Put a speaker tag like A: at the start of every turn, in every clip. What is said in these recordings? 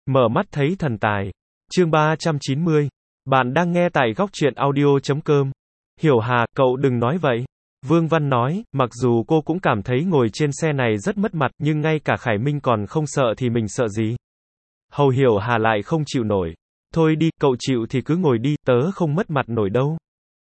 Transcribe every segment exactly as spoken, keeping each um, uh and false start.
A: Mở mắt thấy thần tài. Chương ba trăm chín mươi. Bạn đang nghe tại góc truyện audio chấm com. Hiểu Hà, cậu đừng nói vậy. Vương Văn nói, mặc dù cô cũng cảm thấy ngồi trên xe này rất mất mặt, nhưng ngay cả Khải Minh còn không sợ thì mình sợ gì. Hầu Hiểu Hà lại không chịu nổi. Thôi đi, cậu chịu thì cứ ngồi đi, tớ không mất mặt nổi đâu.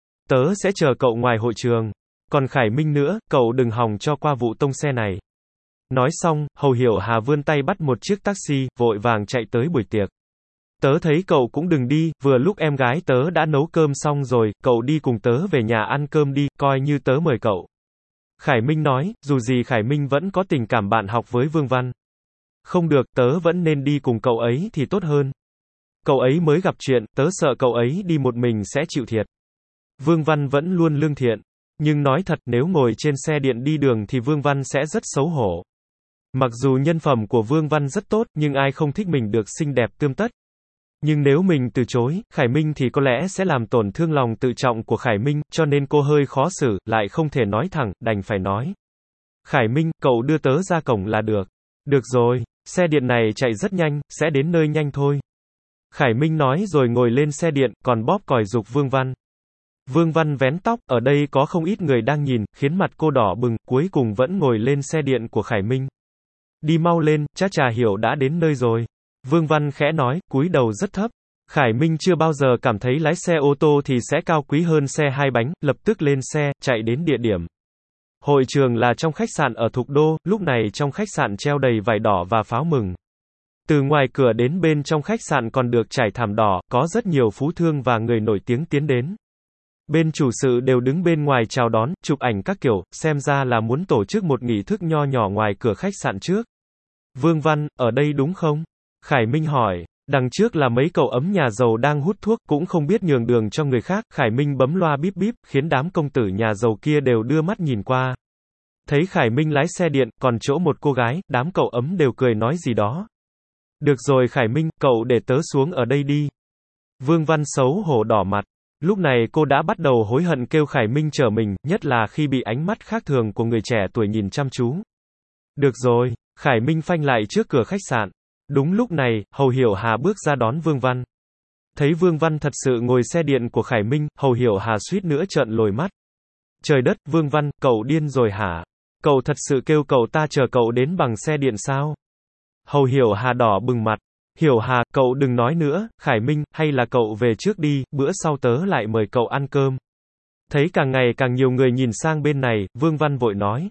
A: Tớ sẽ chờ cậu ngoài hội trường. Còn Khải Minh nữa, cậu đừng hòng cho qua vụ tông xe này. Nói xong, Hầu Hiểu Hà vươn tay bắt một chiếc taxi, vội vàng chạy tới buổi tiệc. Tớ thấy cậu cũng đừng đi, vừa lúc em gái tớ đã nấu cơm xong rồi, cậu đi cùng tớ về nhà ăn cơm đi, coi như tớ mời cậu. Khải Minh nói, dù gì Khải Minh vẫn có tình cảm bạn học với Vương Văn. Không được, tớ vẫn nên đi cùng cậu ấy thì tốt hơn. Cậu ấy mới gặp chuyện, tớ sợ cậu ấy đi một mình sẽ chịu thiệt. Vương Văn vẫn luôn lương thiện. Nhưng nói thật, nếu ngồi trên xe điện đi đường thì Vương Văn sẽ rất xấu hổ. Mặc dù nhân phẩm của Vương Văn rất tốt, nhưng ai không thích mình được xinh đẹp tươm tất. Nhưng nếu mình từ chối, Khải Minh thì có lẽ sẽ làm tổn thương lòng tự trọng của Khải Minh, cho nên cô hơi khó xử, lại không thể nói thẳng, đành phải nói. Khải Minh, cậu đưa tớ ra cổng là được. Được rồi, xe điện này chạy rất nhanh, sẽ đến nơi nhanh thôi. Khải Minh nói rồi ngồi lên xe điện, còn bóp còi giục Vương Văn. Vương Văn vén tóc, ở đây có không ít người đang nhìn, khiến mặt cô đỏ bừng, cuối cùng vẫn ngồi lên xe điện của Khải Minh. Đi mau lên, chắc Trà Hiểu đã đến nơi rồi. Vương Văn khẽ nói, cúi đầu rất thấp. Khải Minh chưa bao giờ cảm thấy lái xe ô tô thì sẽ cao quý hơn xe hai bánh, lập tức lên xe, chạy đến địa điểm. Hội trường là trong khách sạn ở Thục Đô, lúc này trong khách sạn treo đầy vải đỏ và pháo mừng. Từ ngoài cửa đến bên trong khách sạn còn được trải thảm đỏ, có rất nhiều phú thương và người nổi tiếng tiến đến. Bên chủ sự đều đứng bên ngoài chào đón, chụp ảnh các kiểu, xem ra là muốn tổ chức một nghi thức nho nhỏ ngoài cửa khách sạn trước. Vương Văn, ở đây đúng không? Khải Minh hỏi. Đằng trước là mấy cậu ấm nhà giàu đang hút thuốc, cũng không biết nhường đường cho người khác. Khải Minh bấm loa bíp bíp, khiến đám công tử nhà giàu kia đều đưa mắt nhìn qua. Thấy Khải Minh lái xe điện, còn chỗ một cô gái, đám cậu ấm đều cười nói gì đó. Được rồi Khải Minh, cậu để tớ xuống ở đây đi. Vương Văn xấu hổ đỏ mặt. Lúc này cô đã bắt đầu hối hận kêu Khải Minh chở mình, nhất là khi bị ánh mắt khác thường của người trẻ tuổi nhìn chăm chú. Được rồi, Khải Minh phanh lại trước cửa khách sạn. Đúng lúc này, Hầu Hiểu Hà bước ra đón Vương Văn. Thấy Vương Văn thật sự ngồi xe điện của Khải Minh, Hầu Hiểu Hà suýt nữa trợn lồi mắt. Trời đất, Vương Văn, cậu điên rồi hả? Cậu thật sự kêu cậu ta chờ cậu đến bằng xe điện sao? Hầu Hiểu Hà đỏ bừng mặt. Hiểu Hà, cậu đừng nói nữa, Khải Minh, hay là cậu về trước đi, bữa sau tớ lại mời cậu ăn cơm. Thấy càng ngày càng nhiều người nhìn sang bên này, Vương Văn vội nói.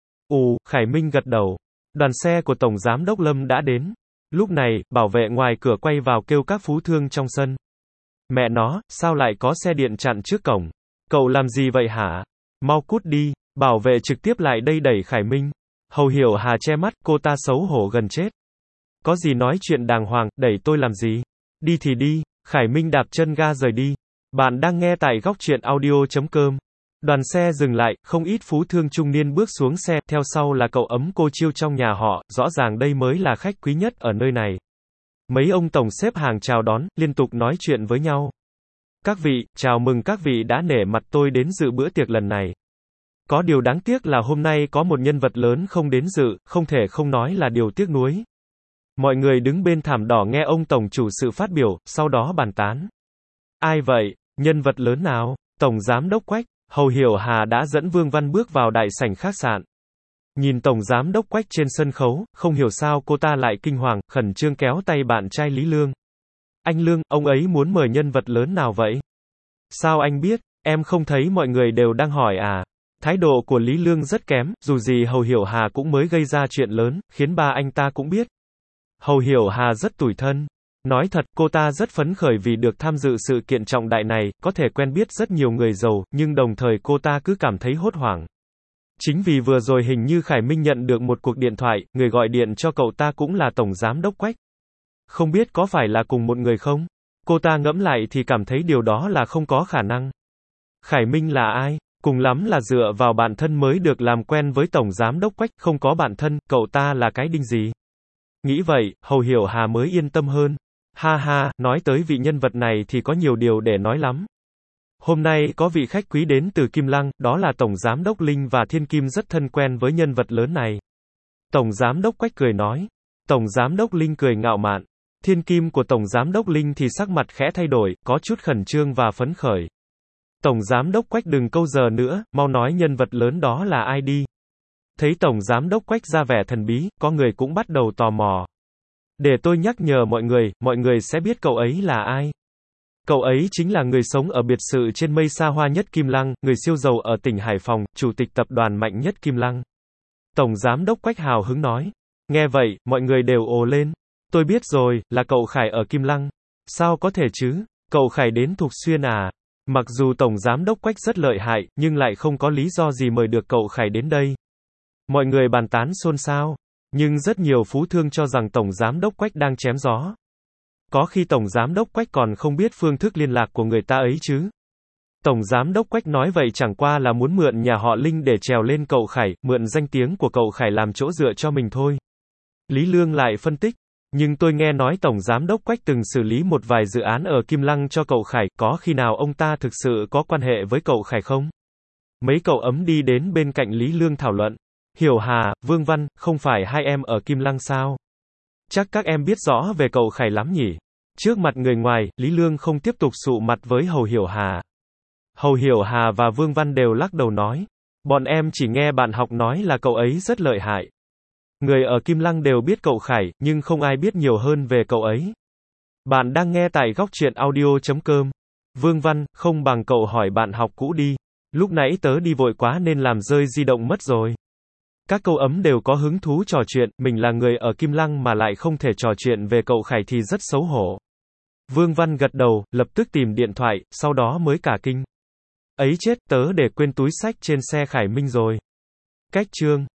A: Ù, Khải Minh gật đầu. Đoàn xe của Tổng Giám đốc Lâm đã đến. Lúc này, bảo vệ ngoài cửa quay vào kêu các phú thương trong sân. Mẹ nó, sao lại có xe điện chặn trước cổng? Cậu làm gì vậy hả? Mau cút đi, bảo vệ trực tiếp lại đây đẩy Khải Minh. Hầu Hiểu Hà che mắt, cô ta xấu hổ gần chết. Có gì nói chuyện đàng hoàng, đẩy tôi làm gì? Đi thì đi, Khải Minh đạp chân ga rời đi. Bạn đang nghe tại góc truyện audio chấm com. Đoàn xe dừng lại, không ít phú thương trung niên bước xuống xe, theo sau là cậu ấm cô Chiêu trong nhà họ, rõ ràng đây mới là khách quý nhất ở nơi này. Mấy ông tổng xếp hàng chào đón, liên tục nói chuyện với nhau. Các vị, chào mừng các vị đã nể mặt tôi đến dự bữa tiệc lần này. Có điều đáng tiếc là hôm nay có một nhân vật lớn không đến dự, không thể không nói là điều tiếc nuối. Mọi người đứng bên thảm đỏ nghe ông tổng chủ sự phát biểu, sau đó bàn tán. Ai vậy? Nhân vật lớn nào? Tổng Giám đốc Quách. Hầu Hiểu Hà đã dẫn Vương Văn bước vào đại sảnh khách sạn. Nhìn Tổng Giám đốc Quách trên sân khấu, không hiểu sao cô ta lại kinh hoàng, khẩn trương kéo tay bạn trai Lý Lương. Anh Lương, ông ấy muốn mời nhân vật lớn nào vậy? Sao anh biết? Em không thấy mọi người đều đang hỏi à? Thái độ của Lý Lương rất kém, dù gì Hầu Hiểu Hà cũng mới gây ra chuyện lớn, khiến ba anh ta cũng biết. Hầu Hiểu Hà rất tủi thân. Nói thật, cô ta rất phấn khởi vì được tham dự sự kiện trọng đại này, có thể quen biết rất nhiều người giàu, nhưng đồng thời cô ta cứ cảm thấy hốt hoảng. Chính vì vừa rồi hình như Khải Minh nhận được một cuộc điện thoại, người gọi điện cho cậu ta cũng là Tổng Giám đốc Quách. Không biết có phải là cùng một người không? Cô ta ngẫm lại thì cảm thấy điều đó là không có khả năng. Khải Minh là ai? Cùng lắm là dựa vào bạn thân mới được làm quen với Tổng Giám đốc Quách, không có bạn thân, cậu ta là cái đinh gì? Nghĩ vậy, Hầu Hiểu Hà mới yên tâm hơn. Ha ha, nói tới vị nhân vật này thì có nhiều điều để nói lắm. Hôm nay có vị khách quý đến từ Kim Lăng, đó là Tổng Giám đốc Linh và Thiên Kim rất thân quen với nhân vật lớn này. Tổng Giám đốc Quách cười nói. Tổng Giám đốc Linh cười ngạo mạn. Thiên kim của Tổng Giám đốc Linh thì sắc mặt khẽ thay đổi, có chút khẩn trương và phấn khởi. Tổng Giám đốc Quách đừng câu giờ nữa, mau nói nhân vật lớn đó là ai đi. Thấy Tổng Giám đốc Quách ra vẻ thần bí, có người cũng bắt đầu tò mò. Để tôi nhắc nhở mọi người, mọi người sẽ biết cậu ấy là ai. Cậu ấy chính là người sống ở biệt sự trên mây xa hoa nhất Kim Lăng, người siêu giàu ở tỉnh Hải Phòng, chủ tịch tập đoàn mạnh nhất Kim Lăng. Tổng Giám đốc Quách hào hứng nói. Nghe vậy, mọi người đều ồ lên. Tôi biết rồi, là cậu Khải ở Kim Lăng. Sao có thể chứ? Cậu Khải đến Thục Xuyên à? Mặc dù Tổng Giám đốc Quách rất lợi hại, nhưng lại không có lý do gì mời được cậu Khải đến đây. Mọi người bàn tán xôn xao. Nhưng rất nhiều phú thương cho rằng Tổng Giám đốc Quách đang chém gió. Có khi Tổng Giám đốc Quách còn không biết phương thức liên lạc của người ta ấy chứ. Tổng Giám đốc Quách nói vậy chẳng qua là muốn mượn nhà họ Linh để trèo lên cậu Khải, mượn danh tiếng của cậu Khải làm chỗ dựa cho mình thôi. Lý Lương lại phân tích. Nhưng tôi nghe nói Tổng Giám đốc Quách từng xử lý một vài dự án ở Kim Lăng cho cậu Khải, có khi nào ông ta thực sự có quan hệ với cậu Khải không? Mấy cậu ấm đi đến bên cạnh Lý Lương thảo luận. Hiểu Hà, Vương Văn, không phải hai em ở Kim Lăng sao? Chắc các em biết rõ về cậu Khải lắm nhỉ? Trước mặt người ngoài, Lý Lương không tiếp tục sụ mặt với Hầu Hiểu Hà. Hầu Hiểu Hà và Vương Văn đều lắc đầu nói. Bọn em chỉ nghe bạn học nói là cậu ấy rất lợi hại. Người ở Kim Lăng đều biết cậu Khải, nhưng không ai biết nhiều hơn về cậu ấy. Bạn đang nghe tại góc truyện audio chấm com. Vương Văn, không bằng cậu hỏi bạn học cũ đi. Lúc nãy tớ đi vội quá nên làm rơi di động mất rồi. Các câu ấm đều có hứng thú trò chuyện, mình là người ở Kim Lăng mà lại không thể trò chuyện về cậu Khải thì rất xấu hổ. Vương Văn gật đầu, lập tức tìm điện thoại, sau đó mới cả kinh. Ấy chết, tớ để quên túi xách trên xe Khải Minh rồi. Cách chương